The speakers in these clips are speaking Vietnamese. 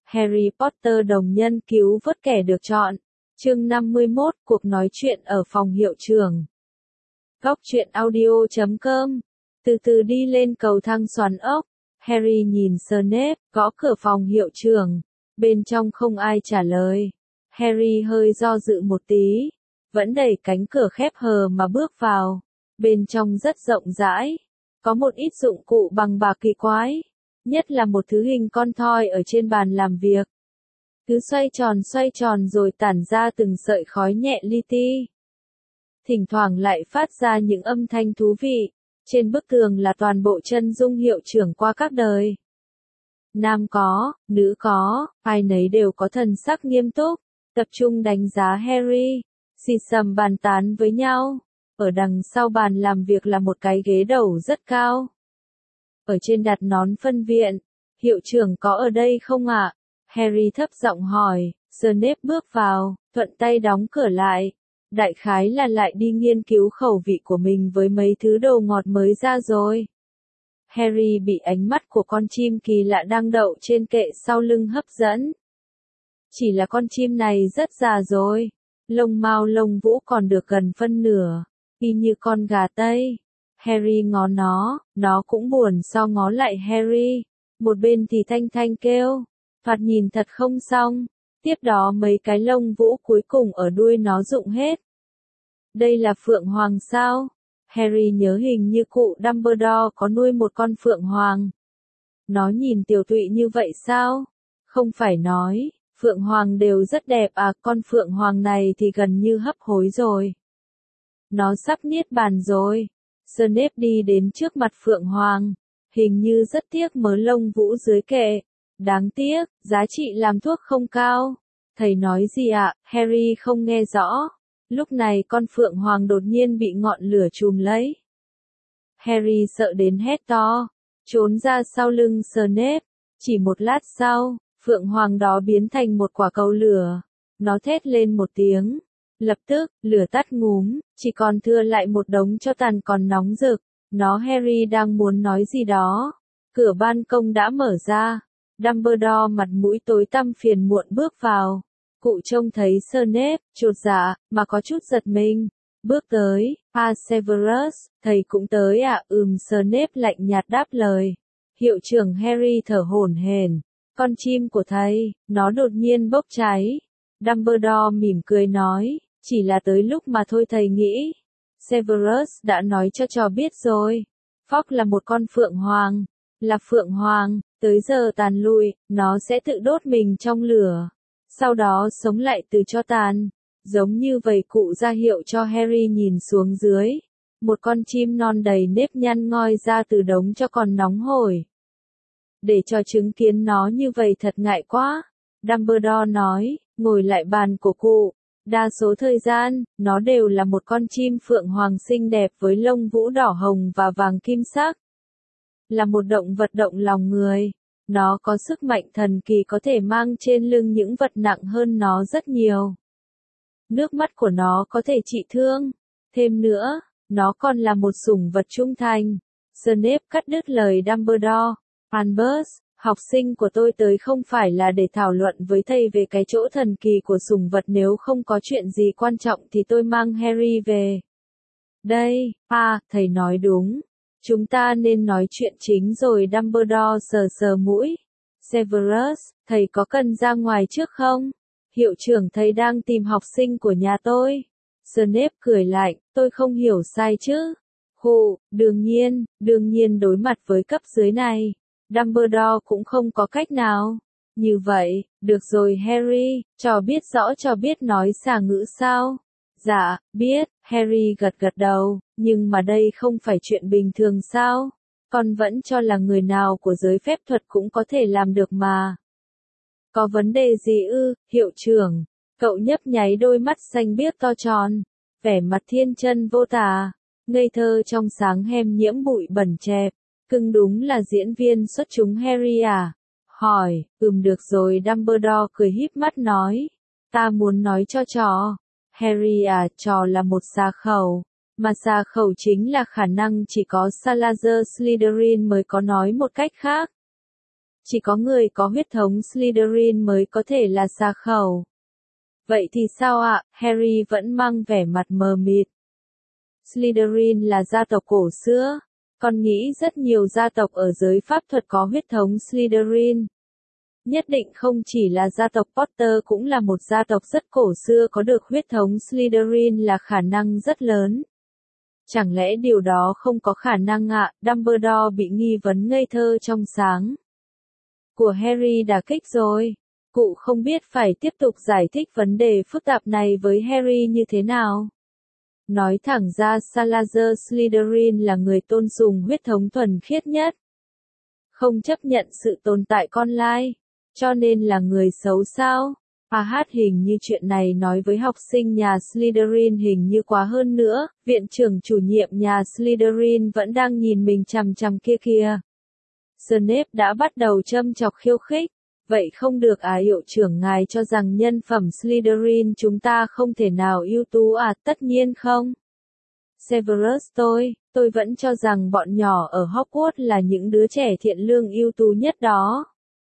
Harry Potter đồng nhân cứu vớt kẻ được chọn. Chương 51, cuộc nói chuyện ở phòng hiệu trưởng. Góc truyện audio.com. Từ từ đi lên cầu thang xoắn ốc, Harry nhìn Snape, gõ cửa phòng hiệu trưởng. Bên trong không ai trả lời. Harry hơi do dự một tí, vẫn đẩy cánh cửa khép hờ mà bước vào. Bên trong rất rộng rãi, có một ít dụng cụ bằng bạc kỳ quái, nhất là một thứ hình con thoi ở trên bàn làm việc. Cứ xoay tròn rồi tản ra từng sợi khói nhẹ li ti. Thỉnh thoảng lại phát ra những âm thanh thú vị. Trên bức tường là toàn bộ chân dung hiệu trưởng qua các đời. Nam có, nữ có, ai nấy đều có thần sắc nghiêm túc, tập trung đánh giá Harry, xì xầm bàn tán với nhau. Ở đằng sau bàn làm việc là một cái ghế đầu rất cao. Ở trên đặt nón phân viện. Hiệu trưởng có ở đây không ạ? Harry thấp giọng hỏi. Snape bước vào, thuận tay đóng cửa lại. Đại khái là lại đi nghiên cứu khẩu vị của mình với mấy thứ đồ ngọt mới ra rồi. Harry bị ánh mắt của con chim kỳ lạ đang đậu trên kệ sau lưng hấp dẫn. Chỉ là con chim này rất già rồi. Lông mao lông vũ còn được gần phân nửa, y như con gà Tây. Harry ngó nó cũng buồn so ngó lại Harry. Một bên thì thanh thanh kêu, thoạt nhìn thật không xong. Tiếp đó mấy cái lông vũ cuối cùng ở đuôi nó rụng hết. Đây là phượng hoàng sao? Harry nhớ hình như cụ Dumbledore có nuôi một con phượng hoàng. Nó nhìn tiều tụy như vậy sao? Không phải nói, phượng hoàng đều rất đẹp à, con phượng hoàng này thì gần như hấp hối rồi. Nó sắp niết bàn rồi. Snape đi đến trước mặt phượng hoàng. Hình như rất tiếc mớ lông vũ dưới kệ. Đáng tiếc, giá trị làm thuốc không cao. Thầy nói gì ạ? Harry không nghe rõ. Lúc này con phượng hoàng đột nhiên bị ngọn lửa trùm lấy. Harry sợ đến hét to, trốn ra sau lưng Snape. Chỉ một lát sau, phượng hoàng đó biến thành một quả cầu lửa. Nó thét lên một tiếng. Lập tức, lửa tắt ngúm, chỉ còn thừa lại một đống tro tàn còn nóng rực. Harry đang muốn nói gì đó. Cửa ban công đã mở ra. Dumbledore mặt mũi tối tăm phiền muộn bước vào. Cụ trông thấy Snape, chột dạ, mà có chút giật mình. Bước tới, Severus, thầy cũng tới ạ? Snape lạnh nhạt đáp lời. Hiệu trưởng Harry thở hổn hển. Con chim của thầy, nó đột nhiên bốc cháy. Dumbledore mỉm cười nói, chỉ là tới lúc mà thôi thầy nghĩ. Severus đã nói cho trò biết rồi. Fogg là một con phượng hoàng. Là phượng hoàng, tới giờ tàn lụi, nó sẽ tự đốt mình trong lửa. Sau đó sống lại từ tro tàn. Giống như vậy cụ ra hiệu cho Harry nhìn xuống dưới. Một con chim non đầy nếp nhăn ngoi ra từ đống cho còn nóng hổi. Để cho chứng kiến nó như vậy thật ngại quá. Dumbledore nói, ngồi lại bàn của cụ. Đa số thời gian, nó đều là một con chim phượng hoàng xinh đẹp với lông vũ đỏ hồng và vàng kim sắc. Là một động vật động lòng người. Nó có sức mạnh thần kỳ có thể mang trên lưng những vật nặng hơn nó rất nhiều. Nước mắt của nó có thể trị thương. Thêm nữa, nó còn là một sủng vật trung thành. Snape cắt đứt lời Dumbledore. Albus, học sinh của tôi tới không phải là để thảo luận với thầy về cái chỗ thần kỳ của sủng vật, nếu không có chuyện gì quan trọng thì tôi mang Harry về. Đây, thầy nói đúng. Chúng ta nên nói chuyện chính rồi. Dumbledore sờ mũi. Severus, thầy có cần ra ngoài trước không? Hiệu trưởng, thầy đang tìm học sinh của nhà tôi. Snape cười lạnh, tôi không hiểu sai chứ? Đương nhiên đối mặt với cấp dưới này, Dumbledore cũng không có cách nào. Như vậy, được rồi Harry, trò biết rõ trò biết nói xả ngữ sao? Dạ, biết, Harry gật đầu, nhưng mà đây không phải chuyện bình thường sao? Con vẫn cho là người nào của giới phép thuật cũng có thể làm được mà. Có vấn đề gì ư, hiệu trưởng? Cậu nhấp nháy đôi mắt xanh biếc to tròn, vẻ mặt thiên chân vô tà, ngây thơ trong sáng hem nhiễm bụi bẩn chẹp. Cưng đúng là diễn viên xuất chúng Harry à? Hỏi, được rồi. Dumbledore cười híp mắt nói, ta muốn nói cho trò. Harry à, trò là một xà khẩu, mà xà khẩu chính là khả năng chỉ có Salazar Slytherin mới có, nói một cách khác. Chỉ có người có huyết thống Slytherin mới có thể là xà khẩu. Vậy thì sao ạ? Harry vẫn mang vẻ mặt mờ mịt. Slytherin là gia tộc cổ xưa. Con nghĩ rất nhiều gia tộc ở giới pháp thuật có huyết thống Slytherin. Nhất định không chỉ là gia tộc Potter cũng là một gia tộc rất cổ xưa có được huyết thống Slytherin là khả năng rất lớn. Chẳng lẽ điều đó không có khả năng ạ? Dumbledore bị nghi vấn ngây thơ trong sáng của Harry đả kích rồi. Cụ không biết phải tiếp tục giải thích vấn đề phức tạp này với Harry như thế nào. Nói thẳng ra Salazar Slytherin là người tôn sùng huyết thống thuần khiết nhất. Không chấp nhận sự tồn tại con lai. Cho nên là người xấu sao? Hình như chuyện này nói với học sinh nhà Slytherin hình như quá hơn nữa, viện trưởng chủ nhiệm nhà Slytherin vẫn đang nhìn mình chằm chằm kia kìa. Snape đã bắt đầu châm chọc khiêu khích. Vậy không được hiệu trưởng ngài cho rằng nhân phẩm Slytherin chúng ta không thể nào ưu tú tất nhiên không. Severus tôi vẫn cho rằng bọn nhỏ ở Hogwarts là những đứa trẻ thiện lương ưu tú nhất đó.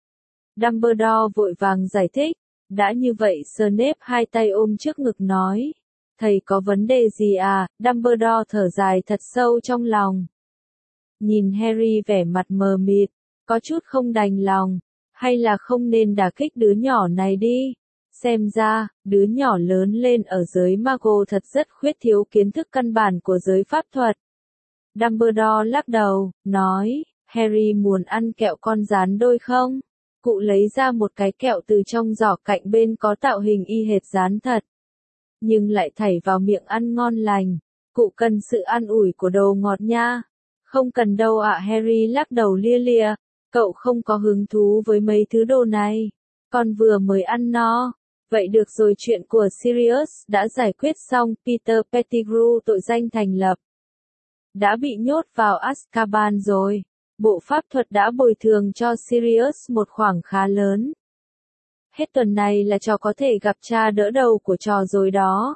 Dumbledore vội vàng giải thích. Đã như vậy Snape hai tay ôm trước ngực nói. Thầy có vấn đề gì à? Dumbledore thở dài thật sâu trong lòng. Nhìn Harry vẻ mặt mờ mịt, có chút không đành lòng. Hay là không nên đả kích đứa nhỏ này đi? Xem ra, đứa nhỏ lớn lên ở giới Mago thật rất khuyết thiếu kiến thức căn bản của giới pháp thuật. Dumbledore lắc đầu, nói, Harry muốn ăn kẹo con rán đôi không? Cụ lấy ra một cái kẹo từ trong giỏ cạnh bên có tạo hình y hệt rán thật. Nhưng lại thảy vào miệng ăn ngon lành. Cụ cần sự an ủi của đồ ngọt nha. Không cần đâu ạ. Harry lắc đầu lia lịa. Cậu không có hứng thú với mấy thứ đồ này. Con vừa mới ăn no. Vậy được rồi, chuyện của Sirius đã giải quyết xong. Peter Pettigrew tội danh thành lập. Đã bị nhốt vào Azkaban rồi. Bộ pháp thuật đã bồi thường cho Sirius một khoản khá lớn. Hết tuần này là trò có thể gặp cha đỡ đầu của trò rồi đó.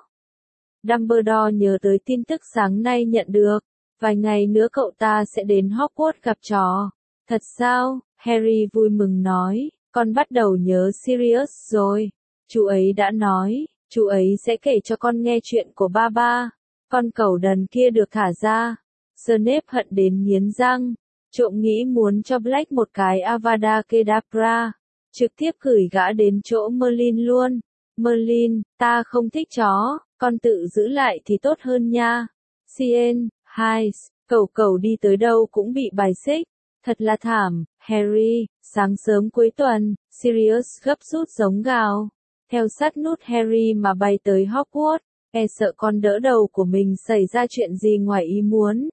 Dumbledore nhớ tới tin tức sáng nay nhận được. Vài ngày nữa cậu ta sẽ đến Hogwarts gặp trò. Thật sao? Harry vui mừng nói. Con bắt đầu nhớ Sirius rồi. Chú ấy đã nói, chú ấy sẽ kể cho con nghe chuyện của ba. Con cẩu đần kia được thả ra. Snape hận đến nghiến răng. Trộm nghĩ muốn cho Black một cái Avada Kedavra. Trực tiếp gửi gã đến chỗ Merlin luôn. Merlin, ta không thích chó, con tự giữ lại thì tốt hơn nha. Cien, Hyde, cẩu đi tới đâu cũng bị bài xích. Thật là thảm. Harry, sáng sớm cuối tuần, Sirius gấp rút giống gào. Theo sát nút Harry mà bay tới Hogwarts, sợ con đỡ đầu của mình xảy ra chuyện gì ngoài ý muốn.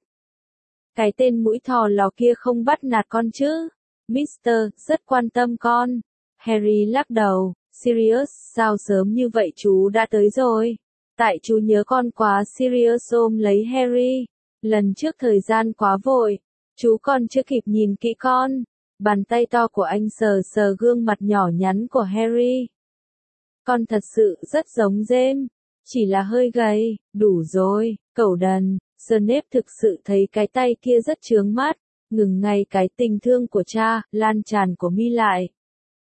Cái tên mũi thò lò kia không bắt nạt con chứ? Mister, rất quan tâm con. Harry lắc đầu. Sirius, sao sớm như vậy chú đã tới rồi? Tại chú nhớ con quá. Sirius ôm lấy Harry. Lần trước thời gian quá vội. Chú còn chưa kịp nhìn kỹ con. Bàn tay to của anh sờ sờ gương mặt nhỏ nhắn của Harry. Con thật sự rất giống James. Chỉ là hơi gầy. Đủ rồi, cẩu đần. Snape thực sự thấy cái tay kia rất chướng mắt, ngừng ngay cái tình thương của cha, lan tràn của mi lại.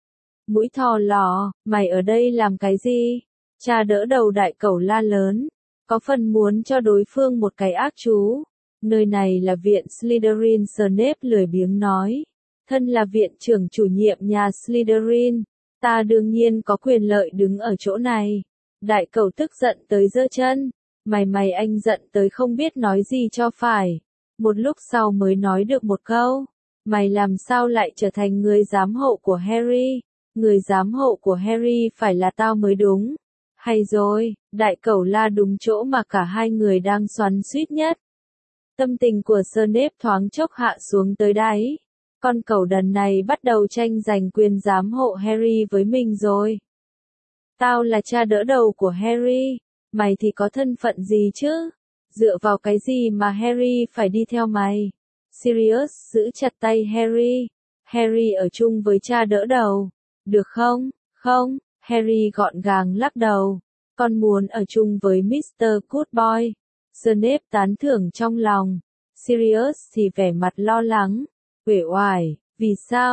Mũi thò lò, mày ở đây làm cái gì? Cha đỡ đầu đại cẩu la lớn, có phần muốn cho đối phương một cái ác chú. Nơi này là viện Slytherin. Snape lười biếng nói. Thân là viện trưởng chủ nhiệm nhà Slytherin, ta đương nhiên có quyền lợi đứng ở chỗ này. Đại cẩu tức giận tới giơ chân. Mày anh giận tới không biết nói gì cho phải. Một lúc sau mới nói được một câu. Mày làm sao lại trở thành người giám hộ của Harry? Người giám hộ của Harry phải là tao mới đúng. Hay rồi, đại cẩu la đúng chỗ mà cả hai người đang xoắn xuýt nhất. Tâm tình của Snape thoáng chốc hạ xuống tới đáy. Con cẩu đần này bắt đầu tranh giành quyền giám hộ Harry với mình rồi. Tao là cha đỡ đầu của Harry. Mày thì có thân phận gì chứ? Dựa vào cái gì mà Harry phải đi theo mày? Sirius giữ chặt tay Harry. Harry ở chung với cha đỡ đầu. Được không? Không. Harry gọn gàng lắc đầu. Con muốn ở chung với Mr. Goodboy. Snape tán thưởng trong lòng. Sirius thì vẻ mặt lo lắng. Uể oải. Vì sao?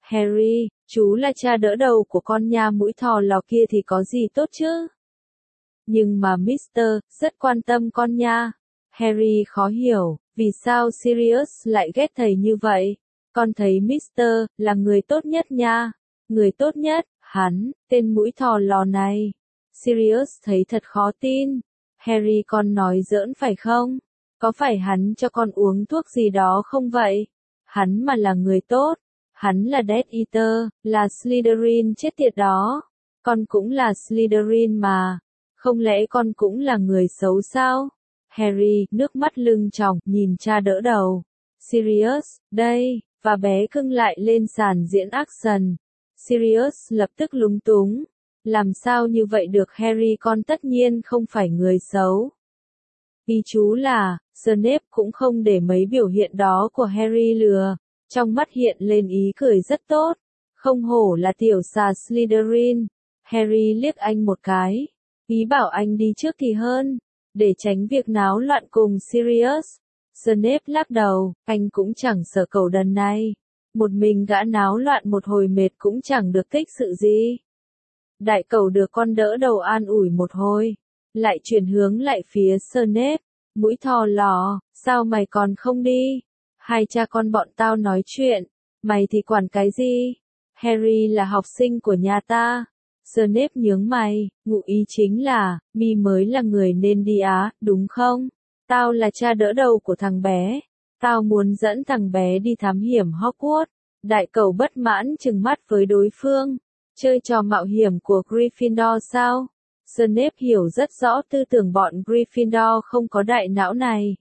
Harry, chú là cha đỡ đầu của con nha mũi thò lò kia thì có gì tốt chứ? Nhưng mà Mr. rất quan tâm con nha. Harry khó hiểu, vì sao Sirius lại ghét thầy như vậy? Con thấy Mr. là người tốt nhất nha. Người tốt nhất, hắn, tên mũi thò lò này. Sirius thấy thật khó tin. Harry, con nói giỡn phải không? Có phải hắn cho con uống thuốc gì đó không vậy? Hắn mà là người tốt. Hắn là Death Eater, là Slytherin chết tiệt đó. Con cũng là Slytherin mà. Không lẽ con cũng là người xấu sao? Harry, nước mắt lưng tròng, nhìn cha đỡ đầu. Sirius, đây, và bé cưng lại lên sàn diễn action. Sirius lập tức lúng túng. Làm sao như vậy được Harry, con tất nhiên không phải người xấu. Ý chú là, Snape cũng không để mấy biểu hiện đó của Harry lừa. Trong mắt hiện lên ý cười rất tốt. Không hổ là tiểu xà Slytherin. Harry liếc anh một cái. Ý bảo anh đi trước thì hơn. Để tránh việc náo loạn cùng Sirius. Snape lắc đầu, anh cũng chẳng sợ cẩu đần này. Một mình gã náo loạn một hồi mệt cũng chẳng được tích sự gì. Đại cẩu được con đỡ đầu an ủi một hồi. Lại chuyển hướng lại phía Snape. Mũi thò lò, sao mày còn không đi? Hai cha con bọn tao nói chuyện. Mày thì quản cái gì? Harry là học sinh của nhà ta. Snape nhướng mày, ngụ ý chính là, mi mới là người nên đi á, đúng không? Tao là cha đỡ đầu của thằng bé. Tao muốn dẫn thằng bé đi thám hiểm Hogwarts. Đại cẩu bất mãn trừng mắt với đối phương. Chơi trò mạo hiểm của Gryffindor sao? Snape hiểu rất rõ tư tưởng bọn Gryffindor không có đại não này.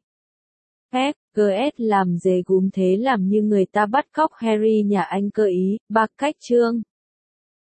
GS làm dề gúm thế làm như người ta bắt cóc Harry nhà anh cơ ý, ba cách chương.